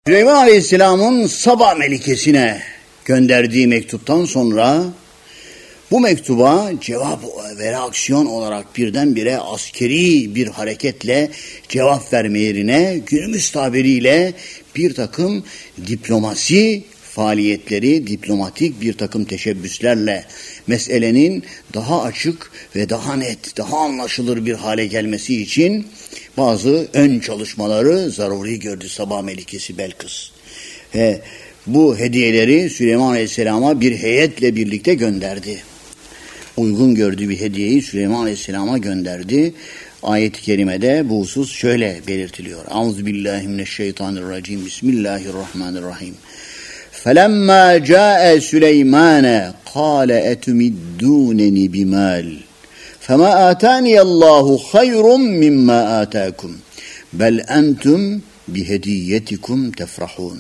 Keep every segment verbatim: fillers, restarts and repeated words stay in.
Süleyman Aleyhisselam'ın Saba Melikesi'ne gönderdiği mektuptan sonra bu mektuba cevap ve reaksiyon olarak birdenbire askeri bir hareketle cevap verme yerine günümüz tabiriyle bir takım diplomasi faaliyetleri, diplomatik bir takım teşebbüslerle meselenin daha açık ve daha net, daha anlaşılır bir hale gelmesi için bazı ön çalışmaları zaruri gördü Saba Melikesi Belkıs. Ve bu hediyeleri Süleyman Aleyhisselam'a bir heyetle birlikte gönderdi. Uygun gördüğü bir hediyeyi Süleyman Aleyhisselam'a gönderdi. Ayet-i kerimede bu husus şöyle belirtiliyor. Euzubillahimineşşeytanirracim. Bismillahirrahmanirrahim. فَلَمَّا جَاءَ سُلَيْمَانَ قَالَ اَتُمِدُّونَنِ بِمَالٍ فَمَا آتَانِيَ اللّٰهُ خَيْرٌ مِمَّا آتَاكُمْ بَلْ أَنْتُمْ بِهَدِيَّتِكُمْ تَفْرَحُونَ.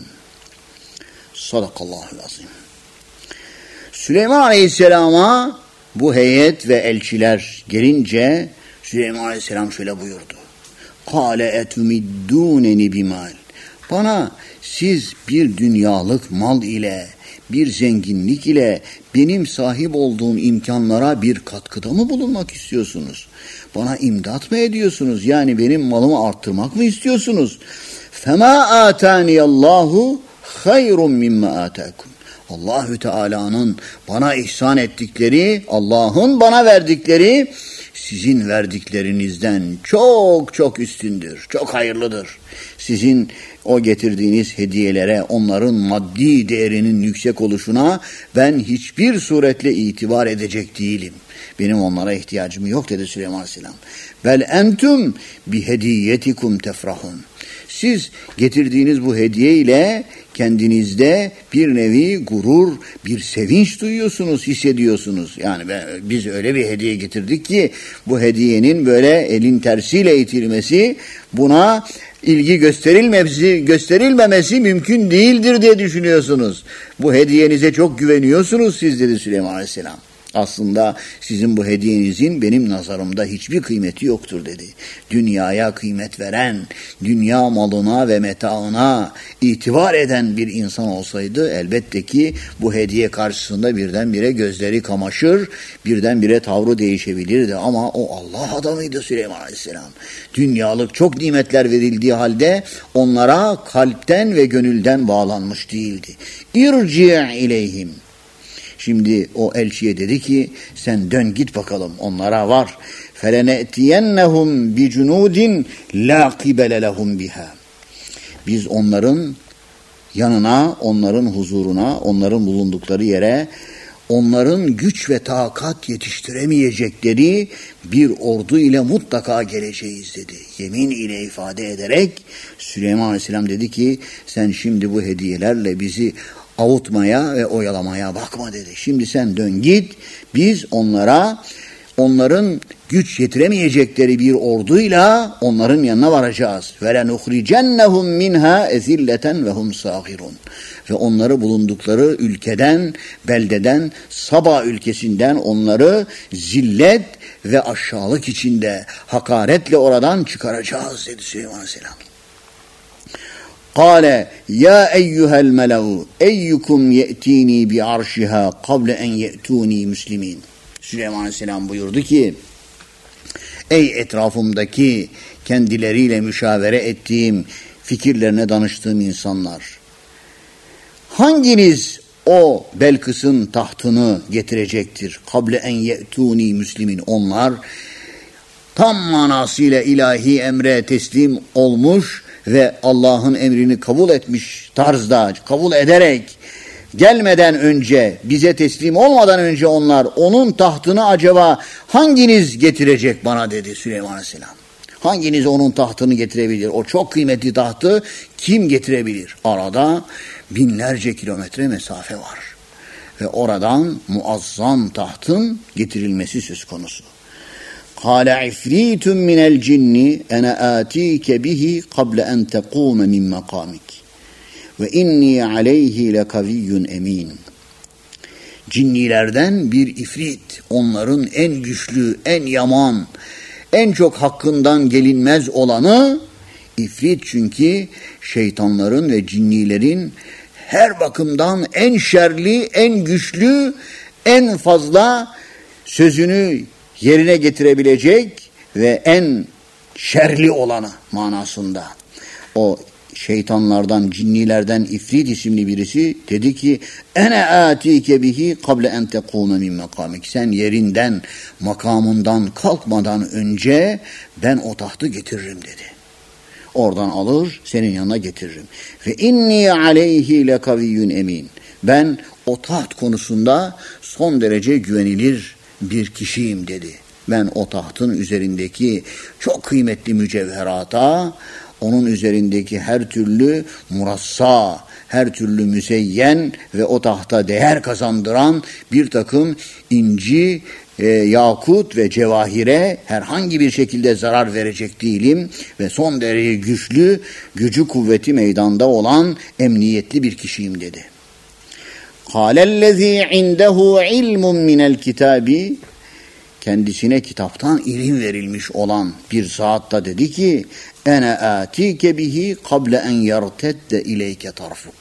Sadakallahu azim. Süleyman Aleyhisselam'a bu heyet ve elçiler gelince Süleyman Aleyhisselam şöyle buyurdu. قَالَ اَتُمِدُّونَنِ بِمَالٍ. Bana siz bir dünyalık mal ile, bir zenginlik ile benim sahip olduğum imkanlara bir katkıda mı bulunmak istiyorsunuz? Bana imdat mı ediyorsunuz? Yani benim malımı arttırmak mı istiyorsunuz? فَمَا آتَانِيَ اللّٰهُ خَيْرٌ مِمَّا آتَاكُمْ. Allahü Teala'nın bana ihsan ettikleri, Allah'ın bana verdikleri sizin verdiklerinizden çok çok üstündür, çok hayırlıdır. Sizin o getirdiğiniz hediyelere, onların maddi değerinin yüksek oluşuna ben hiçbir suretle itibar edecek değilim. Benim onlara ihtiyacım yok dedi Süleyman Aleyhisselam. Bel entum bi hediyetikum tefrahun. Siz getirdiğiniz bu hediye ile kendinizde bir nevi gurur, bir sevinç duyuyorsunuz, hissediyorsunuz. Yani ben, biz öyle bir hediye getirdik ki bu hediyenin böyle elin tersiyle itilmesi, buna ilgi gösterilmemesi, gösterilmemesi mümkün değildir diye düşünüyorsunuz. Bu hediyenize çok güveniyorsunuz siz dedi Süleyman Aleyhisselam. Aslında sizin bu hediyenizin benim nazarımda hiçbir kıymeti yoktur dedi. Dünyaya kıymet veren, dünya malına ve metaına itibar eden bir insan olsaydı elbette ki bu hediye karşısında birdenbire gözleri kamaşır, birdenbire tavrı değişebilirdi. Ama o Allah adamıydı Süleyman Aleyhisselam. Dünyalık çok nimetler verildiği halde onlara kalpten ve gönülden bağlanmış değildi. İrci' ileyhim. Şimdi o elçiye dedi ki sen dön git bakalım onlara var. فَلَنَأْتِيَنَّهُمْ بِجُنُودٍ لَا قِبَلَ لَهُمْ بِهَا. Biz onların yanına, onların huzuruna, onların bulundukları yere onların güç ve takat yetiştiremeyecekleri bir ordu ile mutlaka geleceğiz dedi. Yemin ile ifade ederek Süleyman Aleyhisselam dedi ki sen şimdi bu hediyelerle bizi avutmaya ve oyalamaya bakma dedi. Şimdi sen dön git, biz onlara onların güç yetiremeyecekleri bir orduyla onların yanına varacağız. وَلَنُخْرِجَنَّهُمْ مِنْهَا اَذِلَّةً وَهُمْ صَاغِرُونَ. Ve onları bulundukları ülkeden, beldeden, Saba ülkesinden onları zillet ve aşağılık içinde hakaretle oradan çıkaracağız dedi Süleyman Aleyhisselam. قال يا أيها الملأ أيكم يأتيني بعرشها قبل أن يأتوني مسلمين. Süleyman Aleyhisselam buyurdu ki ey etrafımdaki kendileriyle müşavere ettiğim, fikirlerine danıştığım insanlar, hanginiz o Belkıs'ın tahtını getirecektir? Kable en ye'tuni müslimin. Onlar tam manasıyla ilahi emre teslim olmuş ve Allah'ın emrini kabul etmiş tarzda, kabul ederek gelmeden önce, bize teslim olmadan önce onlar onun tahtını acaba hanginiz getirecek bana dedi Süleyman Aleyhisselam. Hanginiz onun tahtını getirebilir? O çok kıymetli tahtı kim getirebilir? Arada binlerce kilometre mesafe var. Ve oradan muazzam tahtın getirilmesi söz konusu. قال عفريت من الجن أنا آتيك به قبل أن تقوم من مقامك وإني عليه لقوي أمين. Cinnilerden bir ifrit, onların en güçlü, en yaman, en çok hakkından gelinmez olanı İfrit çünkü şeytanların ve cinnilerin her bakımdan en şerli, en güçlü, en fazla sözünü yerine getirebilecek ve en şerli olanı manasında. O şeytanlardan, cinnilerden İfrit isimli birisi dedi ki ene atike bihi kable en tekume min makamik. Sen yerinden, makamından kalkmadan önce ben o tahtı getiririm dedi. Oradan alır, senin yanına getiririm. Ve inni aleyhi lekaviyyun emin. Ben o taht konusunda son derece güvenilir bir kişiyim dedi. Ben o tahtın üzerindeki çok kıymetli mücevherata, onun üzerindeki her türlü murassa, her türlü müzeyyen ve o tahta değer kazandıran bir takım inci, e, yakut ve cevahire herhangi bir şekilde zarar verecek değilim ve son derece güçlü, gücü kuvveti meydanda olan emniyetli bir kişiyim dedi. Kâlellezî indehu ilmun minel kitâbi, kendisine kitaptan ilim verilmiş olan bir zat da dedi ki ene atike bihi kable en yertedde ileyke tarfuk.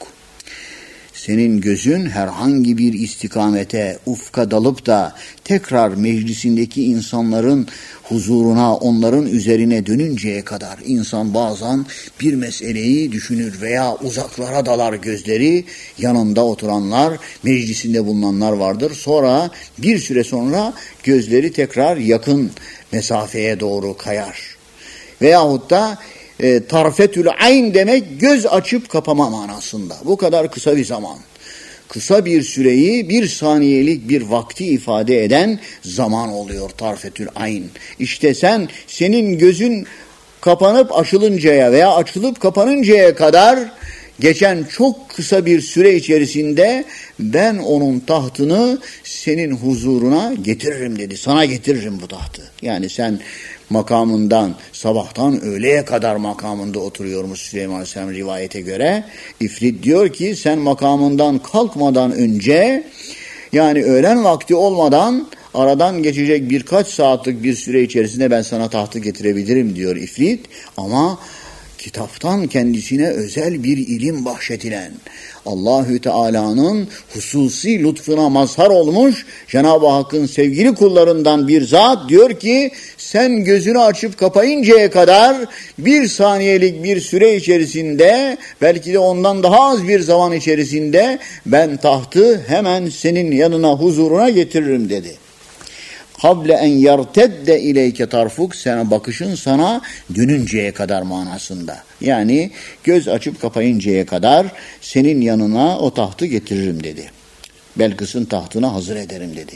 Senin gözün herhangi bir istikamete, ufka dalıp da tekrar meclisindeki insanların huzuruna, onların üzerine dönünceye kadar insan bazen bir meseleyi düşünür veya uzaklara dalar gözleri, yanında oturanlar, meclisinde bulunanlar vardır. Sonra bir süre sonra gözleri tekrar yakın mesafeye doğru kayar. Veyahut da e, tarfetül ayn demek göz açıp kapama manasında. Bu kadar kısa bir zaman. Kısa bir süreyi bir saniyelik bir vakti ifade eden zaman oluyor tarfetül ayn. İşte sen senin gözün kapanıp açılıncaya veya açılıp kapanıncaya kadar geçen çok kısa bir süre içerisinde ben onun tahtını senin huzuruna getiririm dedi. Sana getiririm bu tahtı. Yani sen makamından sabahtan öğleye kadar makamında oturuyormuş Süleyman Aleyhisselam rivayete göre. İfrit diyor ki sen makamından kalkmadan önce, yani öğlen vakti olmadan aradan geçecek birkaç saatlik bir süre içerisinde ben sana tahtı getirebilirim diyor İfrit. Ama kitaptan kendisine özel bir ilim bahşedilen, Allahü Teala'nın hususi lütfuna mazhar olmuş Cenab-ı Hakk'ın sevgili kullarından bir zat diyor ki sen gözünü açıp kapayıncaya kadar bir saniyelik bir süre içerisinde, belki de ondan daha az bir zaman içerisinde ben tahtı hemen senin yanına, huzuruna getiririm dedi. Kable en yertedde ileyke tarfuk, sana bakışın sana dönünceye kadar manasında. Yani göz açıp kapayıncaya kadar senin yanına o tahtı getiririm dedi. Belkıs'ın tahtına hazır ederim dedi.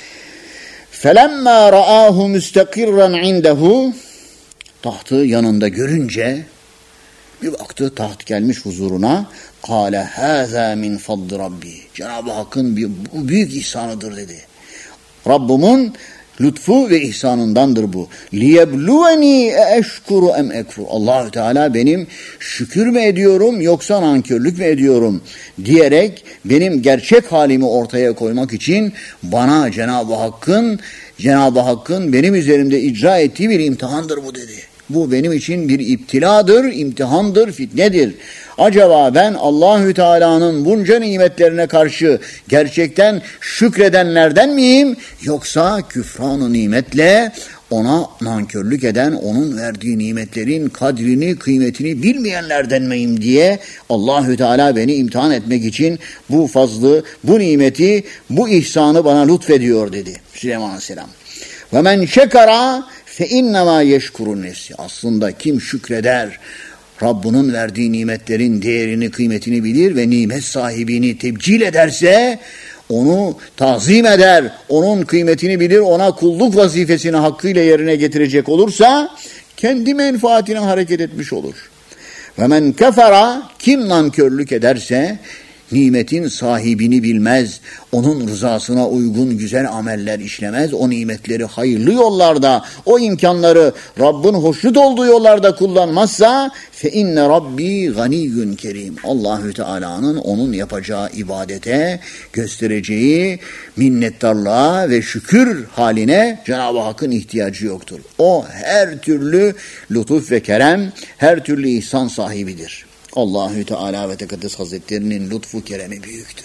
Felemma ra'ahu müstakirran indehu, tahtı yanında görünce bir baktı taht gelmiş huzuruna. Kâle hâzâ min fadli rabbi, Cenab-ı Hakk'ın bir, bu büyük ihsanıdır dedi. Rabbimin lütfu ve ihsanındandır bu. Liyebluveni eşkuru em ekfur. Allahü Teala benim şükür mü ediyorum yoksa nankörlük mü ediyorum diyerek benim gerçek halimi ortaya koymak için bana Cenab-ı Hakk'ın Cenab-ı Hakk'ın benim üzerimde icra ettiği bir imtihandır bu dedi. Bu benim için bir iptiladır, imtihandır, fitnedir. Acaba ben Allahü Teala'nın bunca nimetlerine karşı gerçekten şükredenlerden miyim? Yoksa küfran-ı nimetle ona nankörlük eden, onun verdiği nimetlerin kadrini, kıymetini bilmeyenlerden miyim diye Allahü Teala beni imtihan etmek için bu fazlı, bu nimeti, bu ihsanı bana lütfediyor dedi Süleyman Aleyhisselam. Ve men şekara fe innema yeşkurun nefsi. Aslında kim şükreder, Rabbinin verdiği nimetlerin değerini, kıymetini bilir ve nimet sahibini tebcil ederse, onu tazim eder, onun kıymetini bilir, ona kulluk vazifesini hakkıyla yerine getirecek olursa kendi menfaatine hareket etmiş olur. Ve men kefera, kim nankörlük ederse, nimetin sahibini bilmez, onun rızasına uygun güzel ameller işlemez, o nimetleri hayırlı yollarda, o imkanları Rabbin hoşnut olduğu yollarda kullanmazsa fe inne rabbi ganiyyun kerim. Allahü Teala'nın onun yapacağı ibadete göstereceği minnettarlığa ve şükür haline Cenab-ı Hakk'ın ihtiyacı yoktur. O her türlü lütuf ve kerem, her türlü ihsan sahibidir. Allahü Teala ve Tekaddes Hazretlerinin lütfu keremi büyüktür.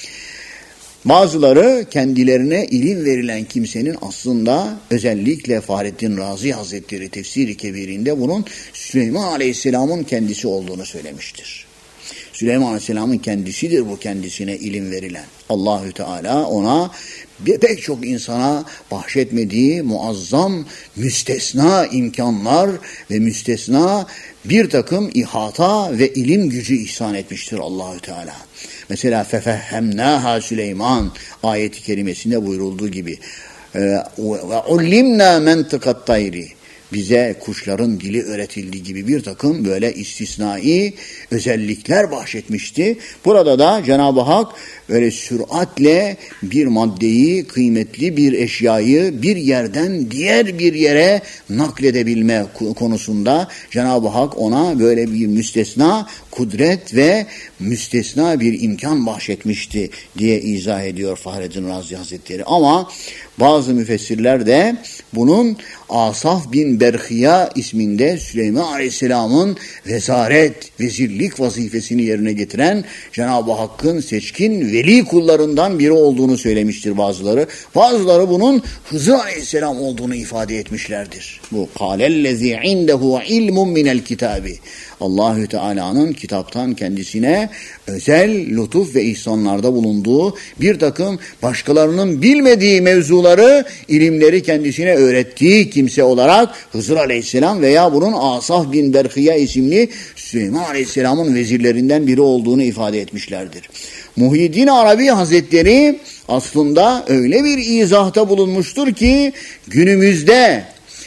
Bazıları kendilerine ilim verilen kimsenin aslında özellikle Fahrettin Razi Hazretleri Tefsir-i Kebir'inde bunun Süleyman Aleyhisselam'ın kendisi olduğunu söylemiştir. Süleyman Aleyhisselam'ın kendisidir bu kendisine ilim verilen. Allahü Teala ona pek çok insana bahşetmediği muazzam müstesna imkanlar ve müstesna bir takım ihata ve ilim gücü ihsan etmiştir Allahü Teala. Mesela fefehhemnaha Süleyman ayeti kerimesinde buyurulduğu gibi ve ullimna mentıkat tayri, bize kuşların dili öğretildiği gibi bir takım böyle istisnai özellikler bahşetmişti. Burada da Cenab-ı Hak böyle süratle bir maddeyi, kıymetli bir eşyayı bir yerden diğer bir yere nakledebilme konusunda Cenab-ı Hak ona böyle bir müstesna kudret ve müstesna bir imkan bahşetmişti diye izah ediyor Fahrettin Razi Hazretleri. Ama bazı müfessirler de bunun Asaf bin Berhiya isminde Süleyman Aleyhisselam'ın vezaret, vezirlik vazifesini yerine getiren Cenab-ı Hakk'ın seçkin veli kullarından biri olduğunu söylemiştir bazıları. Bazıları bunun Hızır Aleyhisselam olduğunu ifade etmişlerdir. Bu kâlellezî indehu ilmun minel kitabi. Allahü Teala'nın kitaptan kendisine özel lütuf ve ihsanlarda bulunduğu bir takım başkalarının bilmediği mevzuları, ilimleri kendisine öğrettiği kimse olarak Hızır Aleyhisselam veya bunun Asaf bin Berhiye isimli Süleyman Aleyhisselam'ın vezirlerinden biri olduğunu ifade etmişlerdir. Muhyiddin Arabi Hazretleri aslında öyle bir izahta bulunmuştur ki günümüzde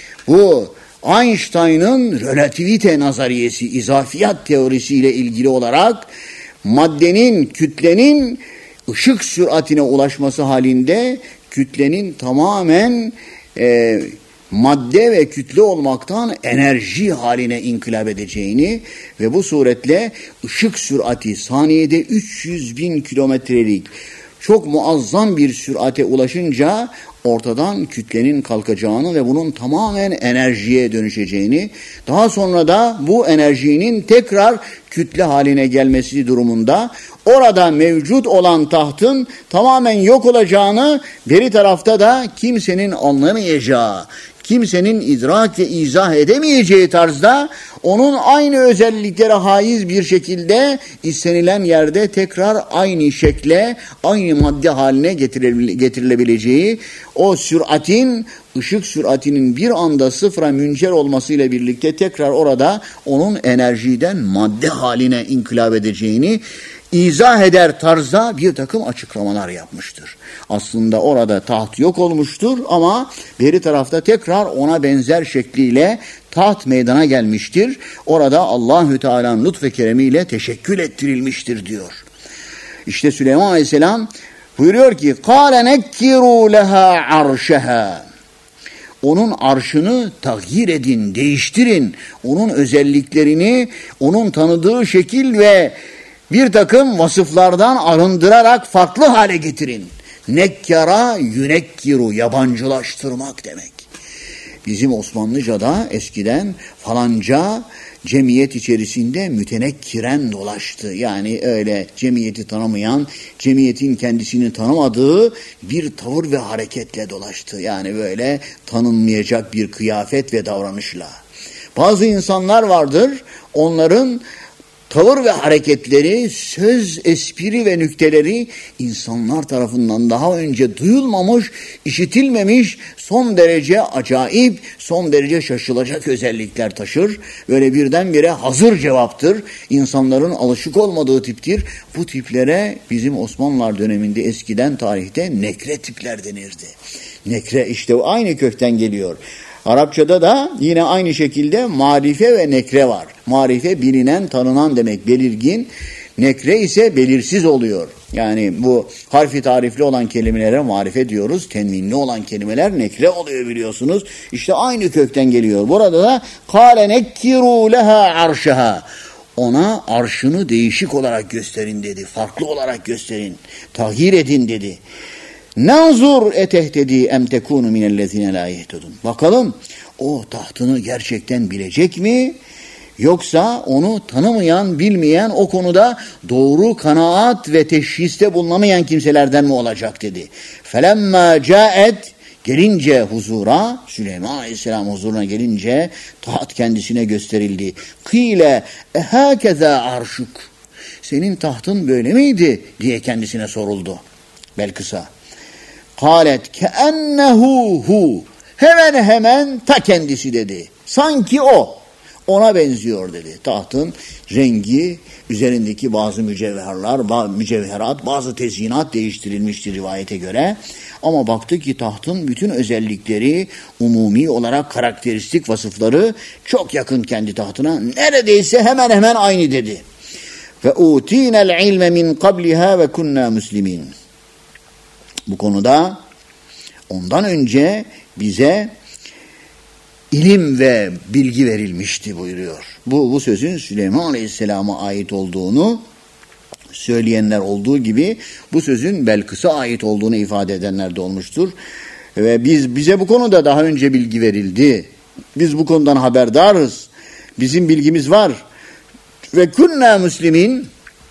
bu Einstein'ın relativite nazariyesi, izafiyat teorisiyle ilgili olarak maddenin, kütlenin ışık süratine ulaşması halinde kütlenin tamamen e, madde ve kütle olmaktan enerji haline inkılap edeceğini ve bu suretle ışık sürati saniyede üç yüz bin kilometrelik çok muazzam bir sürate ulaşınca ortadan kütlenin kalkacağını ve bunun tamamen enerjiye dönüşeceğini, daha sonra da bu enerjinin tekrar kütle haline gelmesi durumunda orada mevcut olan tahtın tamamen yok olacağını, beri tarafta da kimsenin anlamayacağı, kimsenin idrak ve izah edemeyeceği tarzda onun aynı özelliklere haiz bir şekilde istenilen yerde tekrar aynı şekle, aynı madde haline getirilebileceği, o süratin, ışık süratinin bir anda sıfıra müncer olmasıyla birlikte tekrar orada onun enerjiden madde haline inkılap edeceğini izah eder tarzda bir takım açıklamalar yapmıştır. Aslında orada taht yok olmuştur ama beri tarafta tekrar ona benzer şekliyle taht meydana gelmiştir. Orada Allahü Teala'nın lütf ve keremiyle teşekkül ettirilmiştir diyor. İşte Süleyman Aleyhisselam buyuruyor ki قَالَ نَكِّرُوا لَهَا عَرْشَهَا, onun arşını tağyir edin, değiştirin. Onun özelliklerini, onun tanıdığı şekil ve bir takım vasıflardan arındırarak farklı hale getirin. Nekkara yünekkiru, yabancılaştırmak demek. Bizim Osmanlıca'da eskiden falanca cemiyet içerisinde mütenekkiren dolaştı. Yani öyle cemiyeti tanımayan, cemiyetin kendisini tanımadığı bir tavır ve hareketle dolaştı. Yani böyle tanınmayacak bir kıyafet ve davranışla. Bazı insanlar vardır, onların tavır ve hareketleri, söz, espri ve nükteleri insanlar tarafından daha önce duyulmamış, işitilmemiş, son derece acayip, son derece şaşılacak özellikler taşır. Böyle birdenbire hazır cevaptır. İnsanların alışık olmadığı tiptir. Bu tiplere bizim Osmanlılar döneminde eskiden tarihte nekre tipler denirdi. Nekre işte aynı kökten geliyor. Arapçada da yine aynı şekilde marife ve nekre var. Marife bilinen, tanınan demek, belirgin. Nekre ise belirsiz oluyor. Yani bu harfi tarifli olan kelimelere marife diyoruz. Tenvinli olan kelimeler nekre oluyor biliyorsunuz. İşte aynı kökten geliyor. Burada da kâle nekkiru leha arşaha. Ona arşını değişik olarak gösterin dedi. Farklı olarak gösterin. Tahir edin dedi. Nanzur etehtedi em tekunu minellezine la yehtedun. Bakalım o tahtını gerçekten bilecek mi? Yoksa onu tanımayan, bilmeyen, o konuda doğru kanaat ve teşhiste bulunamayan kimselerden mi olacak dedi. Felemma caet, gelince huzura, Süleyman Aleyhisselam huzuruna gelince taht kendisine gösterildi. Kîle ehâkezâ arşuk. Senin tahtın böyle miydi diye kendisine soruldu Belkıs'a. Kâlet keennehu hu. Hemen hemen ta kendisi dedi. Sanki o. Ona benziyor dedi. Tahtın rengi, üzerindeki bazı mücevherler, bazı mücevherat, bazı tezyinat değiştirilmişti rivayete göre. Ama baktı ki tahtın bütün özellikleri, umumi olarak karakteristik vasıfları çok yakın kendi tahtına. Neredeyse hemen hemen aynı dedi. Ve utinel ilme min qabliha ve kunna muslimin. Bu konuda ondan önce bize ilim ve bilgi verilmişti buyuruyor. Bu, bu sözün Süleyman Aleyhisselam'a ait olduğunu söyleyenler olduğu gibi bu sözün Belkıs'a ait olduğunu ifade edenler de olmuştur. Ve biz bize bu konuda daha önce bilgi verildi. Biz bu konudan haberdarız. Bizim bilgimiz var. Ve kunna muslimin,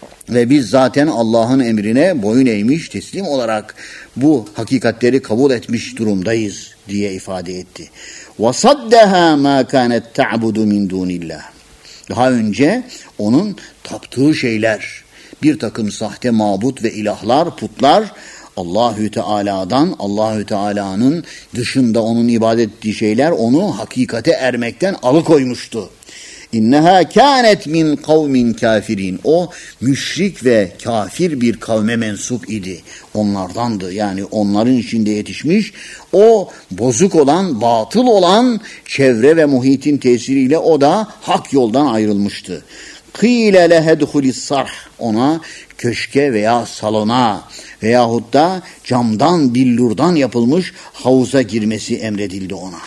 ve biz zaten Allah'ın emrine boyun eğmiş, teslim olarak bu hakikatleri kabul etmiş durumdayız diye ifade etti. وَصَدَّهَا مَا كَانَتْ تَعْبُدُ مِنْ دُونِ اللّٰهِ. Daha önce onun taptığı şeyler, bir takım sahte mabut ve ilahlar, putlar, Allahü Teala'dan, Allahü Teala'nın dışında onun ibadet ettiği şeyler onu hakikate ermekten alıkoymuştu. İnneha kânet min kavmin kafirin. O müşrik ve kafir bir kavme mensup idi. Onlardandı. Yani onların içinde yetişmiş. O bozuk olan, batıl olan çevre ve muhitin tesiriyle o da hak yoldan ayrılmıştı. Kîle lehedhulis sarh. Ona köşke veya salona veyahut da camdan, billurdan yapılmış havuza girmesi emredildi ona.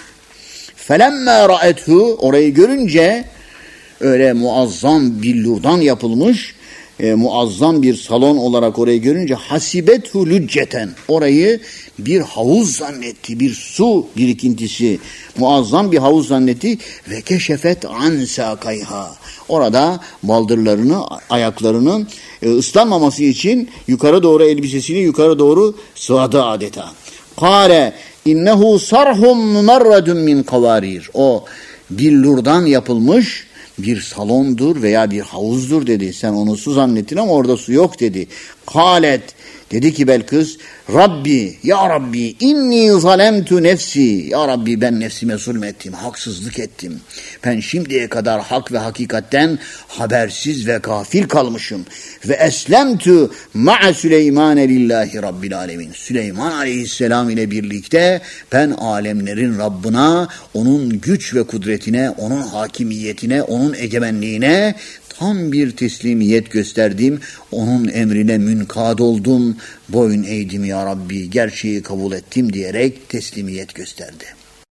Felemme ra'ethu, orayı görünce öyle muazzam billurdan yapılmış e, muazzam bir salon olarak orayı görünce hasibethu lücceten, orayı bir havuz zannetti, bir su birikintisi, muazzam bir havuz zannetti ve keşefet an sakayha, orada baldırlarını, ayaklarının e, ıslanmaması için yukarı doğru elbisesini yukarı doğru sıvadı adeta. Kâle innehu sarhum mumarradun min kavarir, o billurdan yapılmış bir salondur veya bir havuzdur dedi. Sen onu su zannettin ama orada su yok dedi. Kâlet, dedi ki Belkıs, Rabbi, ya Rabbi, inni zalemtu nefsi. Ya Rabbi, ben nefsime zulmettim, haksızlık ettim. Ben şimdiye kadar hak ve hakikatten habersiz ve gafil kalmışım. Ve eslemtu ma'a Süleymane lillahi rabbil alemin. Süleyman aleyhisselam ile birlikte ben alemlerin Rabbına, onun güç ve kudretine, onun hakimiyetine, onun egemenliğine tam bir teslimiyet gösterdim. Onun emrine münkad oldum. Boyun eğdim ya Rabbi, gerçeği kabul ettim diyerek teslimiyet gösterdi.